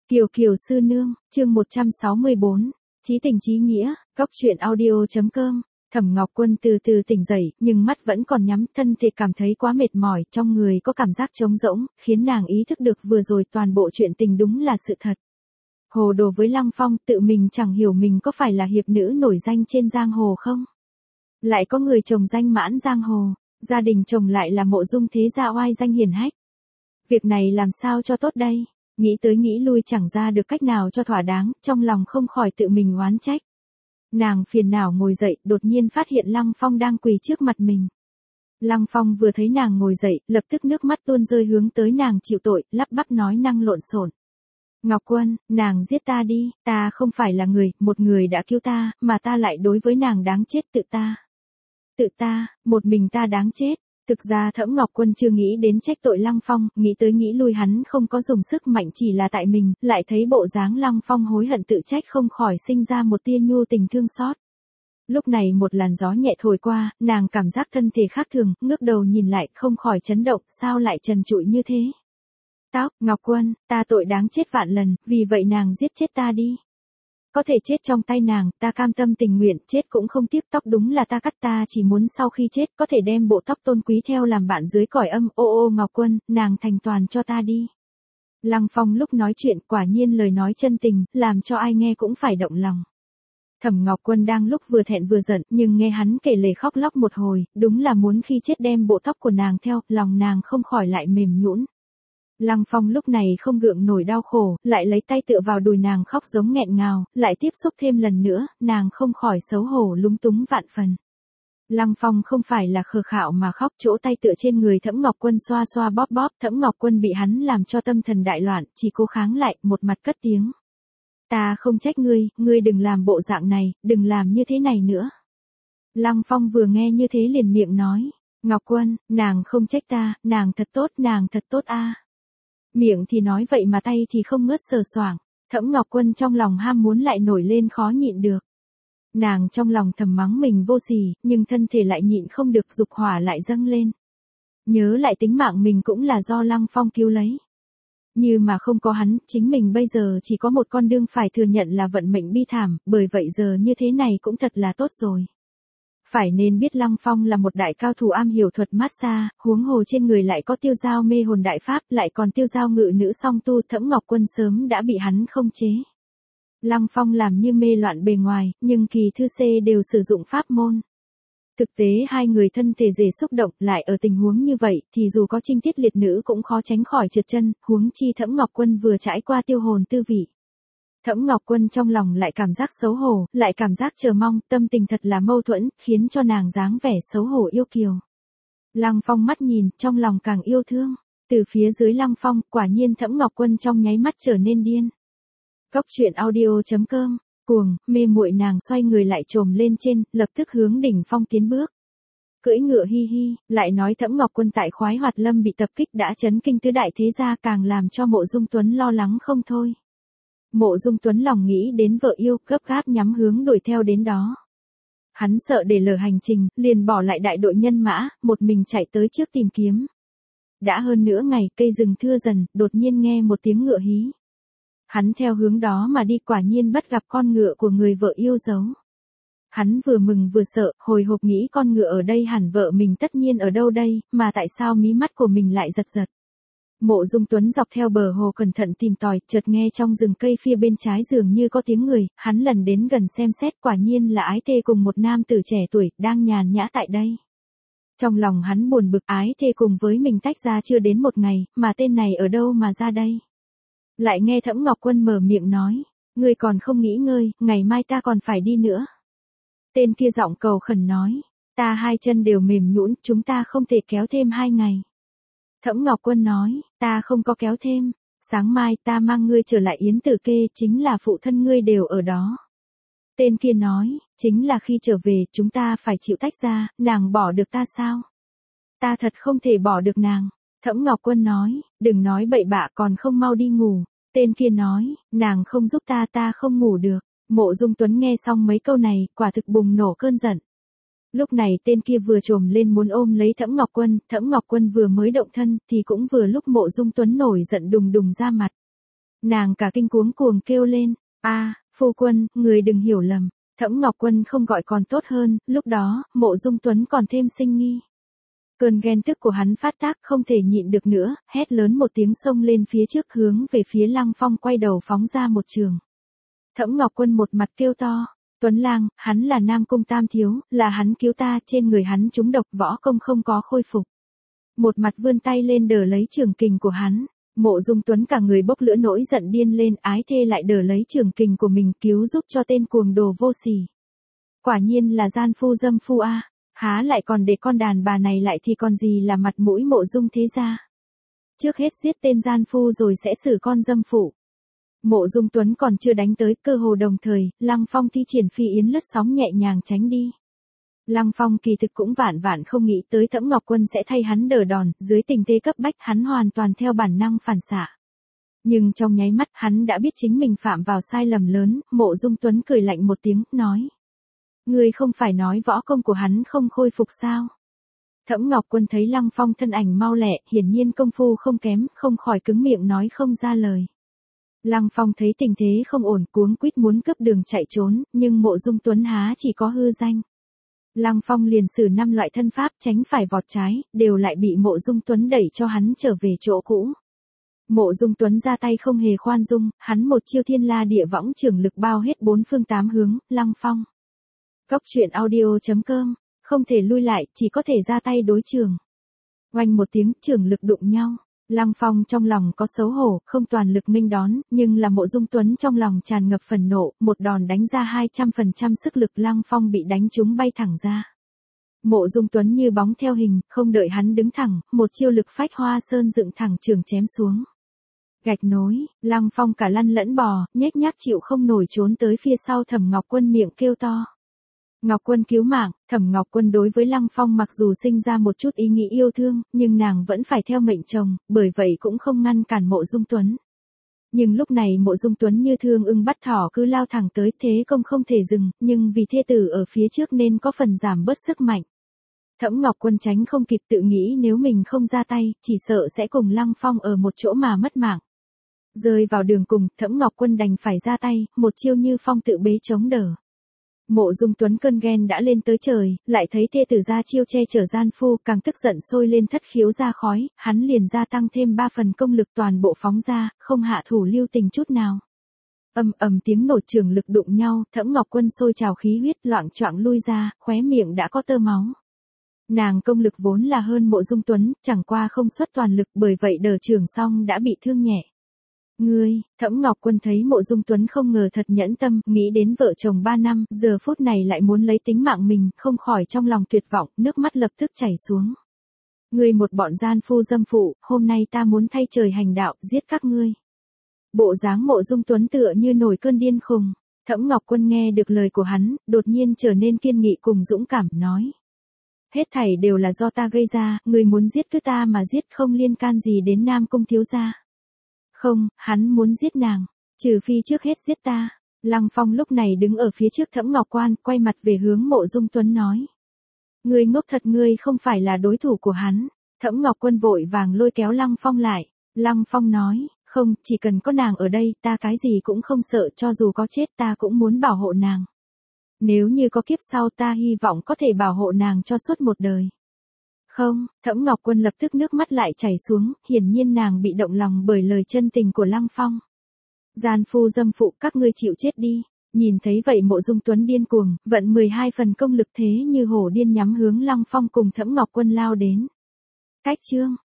Kiều Kiều sư nương, chương 164, chí tình chí nghĩa, góc truyện audio.com. Thẩm Ngọc Quân từ từ tỉnh dậy, nhưng mắt vẫn còn nhắm, thân thể cảm thấy quá mệt mỏi, trong người có cảm giác trống rỗng, khiến nàng ý thức được vừa rồi toàn bộ chuyện tình đúng là sự thật. Hồ đồ với Lăng Phong, tự mình chẳng hiểu mình có phải là hiệp nữ nổi danh trên giang hồ không? Lại có người chồng danh mãn giang hồ, gia đình chồng lại là Mộ Dung thế gia oai danh hiển hách. Việc này làm sao cho tốt đây? Nghĩ tới nghĩ lui chẳng ra được cách nào cho thỏa đáng, trong lòng không khỏi tự mình oán trách. Nàng phiền não ngồi dậy, đột nhiên phát hiện Lăng Phong đang quỳ trước mặt mình. Lăng Phong vừa thấy nàng ngồi dậy, lập tức nước mắt tuôn rơi hướng tới nàng chịu tội, lắp bắp nói năng lộn xộn. Ngọc Quân, nàng giết ta đi, ta không phải là người, một người đã cứu ta, mà ta lại đối với nàng đáng chết, tự ta, một mình ta đáng chết. Thực ra Thẩm Ngọc Quân chưa nghĩ đến trách tội Lăng Phong, nghĩ tới nghĩ lui hắn không có dùng sức mạnh, chỉ là tại mình, lại thấy bộ dáng Lăng Phong hối hận tự trách, không khỏi sinh ra một tia nhu tình thương xót. Lúc này một làn gió nhẹ thổi qua, nàng cảm giác thân thể khác thường, ngước đầu nhìn lại, không khỏi chấn động, sao lại trần trụi như thế? Tóc, Ngọc Quân, ta tội đáng chết vạn lần, vì vậy nàng giết chết ta đi. Có thể chết trong tay nàng, ta cam tâm tình nguyện, chết cũng không tiếc. Tóc đúng là ta cắt, ta chỉ muốn sau khi chết có thể đem bộ tóc tôn quý theo làm bạn dưới cõi âm. Ô Ngọc Quân, nàng thành toàn cho ta đi. Lăng Phong lúc nói chuyện quả nhiên lời nói chân tình, làm cho ai nghe cũng phải động lòng. Thẩm Ngọc Quân đang lúc vừa thẹn vừa giận, nhưng nghe hắn kể lể khóc lóc một hồi, đúng là muốn khi chết đem bộ tóc của nàng theo, lòng nàng không khỏi lại mềm nhũn. Lăng Phong lúc này không gượng nổi đau khổ, lại lấy tay tựa vào đùi nàng khóc giống nghẹn ngào, lại tiếp xúc thêm lần nữa, nàng không khỏi xấu hổ lúng túng vạn phần. Lăng Phong không phải là khờ khạo mà khóc, chỗ tay tựa trên người Thẩm Ngọc Quân xoa xoa bóp bóp, Thẩm Ngọc Quân bị hắn làm cho tâm thần đại loạn, chỉ cố kháng lại, một mặt cất tiếng. Ta không trách ngươi đừng làm bộ dạng này, đừng làm như thế này nữa. Lăng Phong vừa nghe như thế liền miệng nói, Ngọc Quân, nàng không trách ta, nàng thật tốt a. Miệng thì nói vậy mà tay thì không ngớt sờ soạng. Thẩm Ngọc Quân trong lòng ham muốn lại nổi lên khó nhịn được. Nàng trong lòng thầm mắng mình vô sỉ, nhưng thân thể lại nhịn không được, dục hỏa lại dâng lên. Nhớ lại tính mạng mình cũng là do Lăng Phong cứu lấy. Như mà không có hắn, chính mình bây giờ chỉ có một con đường phải thừa nhận là vận mệnh bi thảm, bởi vậy giờ như thế này cũng thật là tốt rồi. Phải nên biết Lăng Phong là một đại cao thủ am hiểu thuật massage, huống hồ trên người lại có tiêu dao mê hồn đại pháp, lại còn tiêu dao ngự nữ song tu. Thẩm Ngọc Quân sớm đã bị hắn không chế. Lăng Phong làm như mê loạn bề ngoài, nhưng kỳ thư xê đều sử dụng pháp môn. Thực tế hai người thân thể dễ xúc động, lại ở tình huống như vậy, thì dù có trinh tiết liệt nữ cũng khó tránh khỏi trượt chân, huống chi Thẩm Ngọc Quân vừa trải qua tiêu hồn tư vị. Thẩm Ngọc Quân trong lòng lại cảm giác xấu hổ, lại cảm giác chờ mong, tâm tình thật là mâu thuẫn, khiến cho nàng dáng vẻ xấu hổ yêu kiều. Lăng Phong mắt nhìn, trong lòng càng yêu thương. Từ phía dưới Lăng Phong, quả nhiên Thẩm Ngọc Quân trong nháy mắt trở nên điên. Góc truyện audio.com, cuồng, mê muội nàng xoay người lại trồm lên trên, lập tức hướng đỉnh phong tiến bước. Cưỡi ngựa hi hi, lại nói Thẩm Ngọc Quân tại Khoái Hoạt Lâm bị tập kích đã chấn kinh tứ đại thế gia, càng làm cho Mộ Dung Tuấn lo lắng không thôi. Mộ Dung Tuấn lòng nghĩ đến vợ yêu, gấp gáp nhắm hướng đuổi theo đến đó. Hắn sợ để lỡ hành trình, liền bỏ lại đại đội nhân mã, một mình chạy tới trước tìm kiếm. Đã hơn nửa ngày, cây rừng thưa dần, đột nhiên nghe một tiếng ngựa hí. Hắn theo hướng đó mà đi, quả nhiên bắt gặp con ngựa của người vợ yêu dấu. Hắn vừa mừng vừa sợ, hồi hộp nghĩ con ngựa ở đây hẳn vợ mình tất nhiên ở đâu đây, mà tại sao mí mắt của mình lại giật giật. Mộ Dung Tuấn dọc theo bờ hồ cẩn thận tìm tòi, chợt nghe trong rừng cây phía bên trái dường như có tiếng người, hắn lần đến gần xem xét, quả nhiên là ái thê cùng một nam tử trẻ tuổi, đang nhàn nhã tại đây. Trong lòng hắn buồn bực, ái thê cùng với mình tách ra chưa đến một ngày, mà tên này ở đâu mà ra đây? Lại nghe Thẩm Ngọc Quân mở miệng nói, ngươi còn không nghỉ ngơi, ngày mai ta còn phải đi nữa. Tên kia giọng cầu khẩn nói, ta hai chân đều mềm nhũn, chúng ta không thể kéo thêm 2 ngày. Thẩm Ngọc Quân nói, ta không có kéo thêm, sáng mai ta mang ngươi trở lại Yến Tử Kê, chính là phụ thân ngươi đều ở đó. Tên kia nói, chính là khi trở về chúng ta phải chịu tách ra, nàng bỏ được ta sao? Ta thật không thể bỏ được nàng. Thẩm Ngọc Quân nói, đừng nói bậy bạ, còn không mau đi ngủ. Tên kia nói, nàng không giúp ta không ngủ được. Mộ Dung Tuấn nghe xong mấy câu này, quả thực bùng nổ cơn giận. Lúc này tên kia vừa trồm lên muốn ôm lấy Thẩm Ngọc Quân vừa mới động thân, thì cũng vừa lúc Mộ Dung Tuấn nổi giận đùng đùng ra mặt. Nàng cả kinh cuống cuồng kêu lên, phu quân, người đừng hiểu lầm, Thẩm Ngọc Quân không gọi còn tốt hơn, lúc đó, Mộ Dung Tuấn còn thêm sinh nghi. Cơn ghen tức của hắn phát tác không thể nhịn được nữa, hét lớn một tiếng xông lên phía trước hướng về phía Lăng Phong quay đầu phóng ra một trường. Thẩm Ngọc Quân một mặt kêu to, Tuấn Lang, hắn là Nam Cung Tam Thiếu, là hắn cứu ta, trên người hắn trúng độc, võ công không có khôi phục. Một mặt vươn tay lên đỡ lấy trường kình của hắn. Mộ Dung Tuấn cả người bốc lửa nổi giận điên lên, ái thê lại đỡ lấy trường kình của mình cứu giúp cho tên cuồng đồ vô sỉ. Quả nhiên là gian phu dâm phu a, há lại còn để con đàn bà này lại thì còn gì là mặt mũi Mộ Dung thế gia. Trước hết giết tên gian phu rồi sẽ xử con dâm phụ. Mộ Dung Tuấn còn chưa đánh tới, cơ hồ đồng thời, Lăng Phong thi triển phi yến lướt sóng nhẹ nhàng tránh đi. Lăng Phong kỳ thực cũng vạn vạn không nghĩ tới Thẩm Ngọc Quân sẽ thay hắn đỡ đòn, dưới tình thế cấp bách hắn hoàn toàn theo bản năng phản xạ. Nhưng trong nháy mắt hắn đã biết chính mình phạm vào sai lầm lớn, Mộ Dung Tuấn cười lạnh một tiếng, nói. Ngươi không phải nói võ công của hắn không khôi phục sao? Thẩm Ngọc Quân thấy Lăng Phong thân ảnh mau lẹ, hiển nhiên công phu không kém, không khỏi cứng miệng nói không ra lời. Lăng Phong thấy tình thế không ổn, cuống quýt muốn cướp đường chạy trốn, nhưng Mộ Dung Tuấn há chỉ có hư danh. Lăng Phong liền sử 5 loại thân pháp tránh phải vọt trái, đều lại bị Mộ Dung Tuấn đẩy cho hắn trở về chỗ cũ. Mộ Dung Tuấn ra tay không hề khoan dung, hắn một chiêu thiên la địa võng trưởng lực bao hết 4 phương 8 hướng, Lăng Phong. Góc truyện audio.com, không thể lui lại, chỉ có thể ra tay đối trường. Oanh một tiếng, trưởng lực đụng nhau. Lăng Phong trong lòng có xấu hổ, không toàn lực nghênh đón, nhưng là Mộ Dung Tuấn trong lòng tràn ngập phần nộ, một đòn đánh ra 200% sức lực, Lăng Phong bị đánh trúng bay thẳng ra. Mộ Dung Tuấn như bóng theo hình, không đợi hắn đứng thẳng, một chiêu lực phách hoa sơn dựng thẳng trường chém xuống. Gạch nối, Lăng Phong cả lăn lẫn bò, nhếch nhác chịu không nổi trốn tới phía sau Thẩm Ngọc Quân, miệng kêu to. Ngọc Quân cứu mạng. Thẩm Ngọc Quân đối với Lăng Phong mặc dù sinh ra một chút ý nghĩ yêu thương, nhưng nàng vẫn phải theo mệnh chồng, bởi vậy cũng không ngăn cản Mộ Dung Tuấn. Nhưng lúc này Mộ Dung Tuấn như thương ưng bắt thỏ cứ lao thẳng tới, thế công không thể dừng, nhưng vì thê tử ở phía trước nên có phần giảm bớt sức mạnh. Thẩm Ngọc Quân tránh không kịp, tự nghĩ nếu mình không ra tay, chỉ sợ sẽ cùng Lăng Phong ở một chỗ mà mất mạng. Rơi vào đường cùng, Thẩm Ngọc Quân đành phải ra tay, một chiêu như phong tự bế chống đỡ. Mộ Dung Tuấn cơn ghen đã lên tới trời, lại thấy thê tử ra chiêu che chở gian phu, càng tức giận sôi lên thất khiếu ra khói, hắn liền gia tăng thêm 3 phần công lực toàn bộ phóng ra, không hạ thủ lưu tình chút nào. Ầm ầm tiếng nổ trường lực đụng nhau, Thẩm Ngọc Quân sôi trào khí huyết, loạng choạng lui ra, khóe miệng đã có tơ máu. Nàng công lực vốn là hơn Mộ Dung Tuấn, chẳng qua không xuất toàn lực, bởi vậy đỡ trường xong đã bị thương nhẹ. Ngươi, Thẩm Ngọc Quân thấy Mộ Dung Tuấn không ngờ thật nhẫn tâm, nghĩ đến vợ chồng 3 năm, giờ phút này lại muốn lấy tính mạng mình, không khỏi trong lòng tuyệt vọng, nước mắt lập tức chảy xuống. Ngươi một bọn gian phu dâm phụ, hôm nay ta muốn thay trời hành đạo, giết các ngươi. Bộ dáng Mộ Dung Tuấn tựa như nổi cơn điên khùng. Thẩm Ngọc Quân nghe được lời của hắn, đột nhiên trở nên kiên nghị cùng dũng cảm, nói. Hết thảy đều là do ta gây ra, ngươi muốn giết cứ ta mà giết, không liên can gì đến Nam Cung thiếu gia. Không, hắn muốn giết nàng, trừ phi trước hết giết ta. Lăng Phong lúc này đứng ở phía trước Thẩm Ngọc Quan, quay mặt về hướng Mộ Dung Tuấn nói. Ngươi ngốc thật, ngươi không phải là đối thủ của hắn. Thẩm Ngọc Quân vội vàng lôi kéo Lăng Phong lại. Lăng Phong nói, không, chỉ cần có nàng ở đây, ta cái gì cũng không sợ, cho dù có chết ta cũng muốn bảo hộ nàng. Nếu như có kiếp sau ta hy vọng có thể bảo hộ nàng cho suốt một đời. Không, Thẩm Ngọc Quân lập tức nước mắt lại chảy xuống, hiển nhiên nàng bị động lòng bởi lời chân tình của Lăng Phong. Gian phu dâm phụ, các ngươi chịu chết đi. Nhìn thấy vậy Mộ Dung Tuấn điên cuồng, vận 12 phần công lực thế như hổ điên nhắm hướng Lăng Phong cùng Thẩm Ngọc Quân lao đến. Cách chương